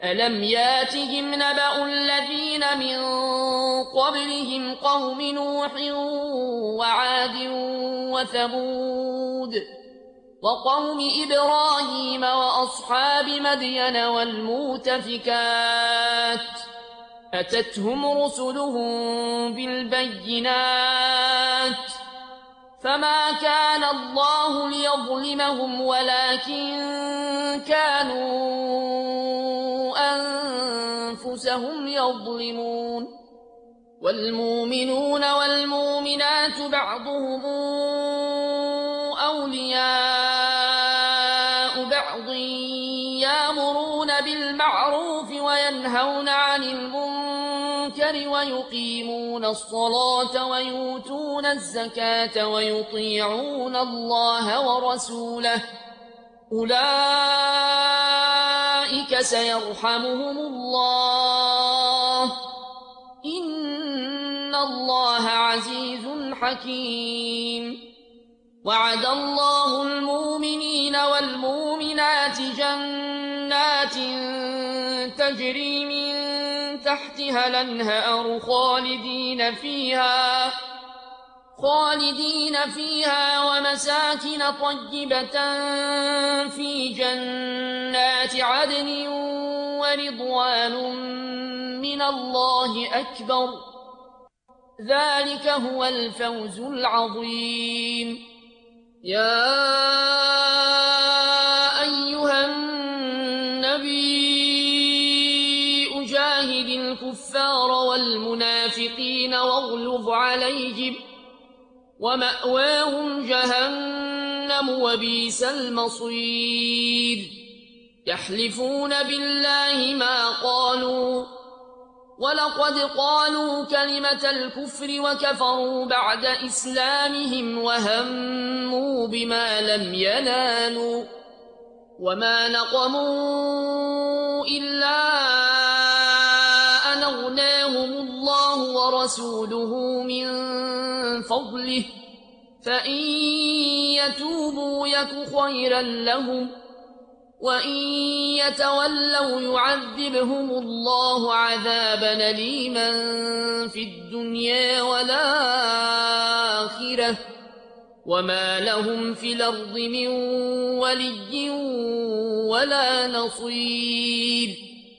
ألم ياتهم نبأ الذين من قبلهم قوم نوح وعاد وثمود وقوم إبراهيم وأصحاب مدين والمؤتفكات أتتهم رسلهم بالبينات فما كان الله ليظلمهم ولكن كانوا أنفسهم يظلمون والمؤمنون والمؤمنات بعضهم أولياء بعض يأمرون بالمعروف وينهون عن المنكر ويقيمون الصلاة ويؤتون الزكاة ويطيعون الله ورسوله أولئك سيرحمهم الله إن الله عزيز حكيم وعد الله المؤمنين والمؤمنات جنات تجري من تحتها الأنهار خالدين فيها ومساكن طيبة في جنات عدن ورضوان من الله أكبر ذلك هو الفوز العظيم يا أيها النبي جاهد الكفار والمنافقين واغلظ عليهم ومأواهم جهنم وبئس المصير يحلفون بالله ما قالوا ولقد قالوا كلمة الكفر وكفروا بعد إسلامهم وهموا بما لم ينالوا وما نقموا إلا أن أغناهم الله ورسوله من فضله فإن يتوبوا يك خيرا لهم وإن يتولوا يعذبهم الله عذابا أليما في الدنيا والآخرة وما لهم في الأرض من ولي ولا نصير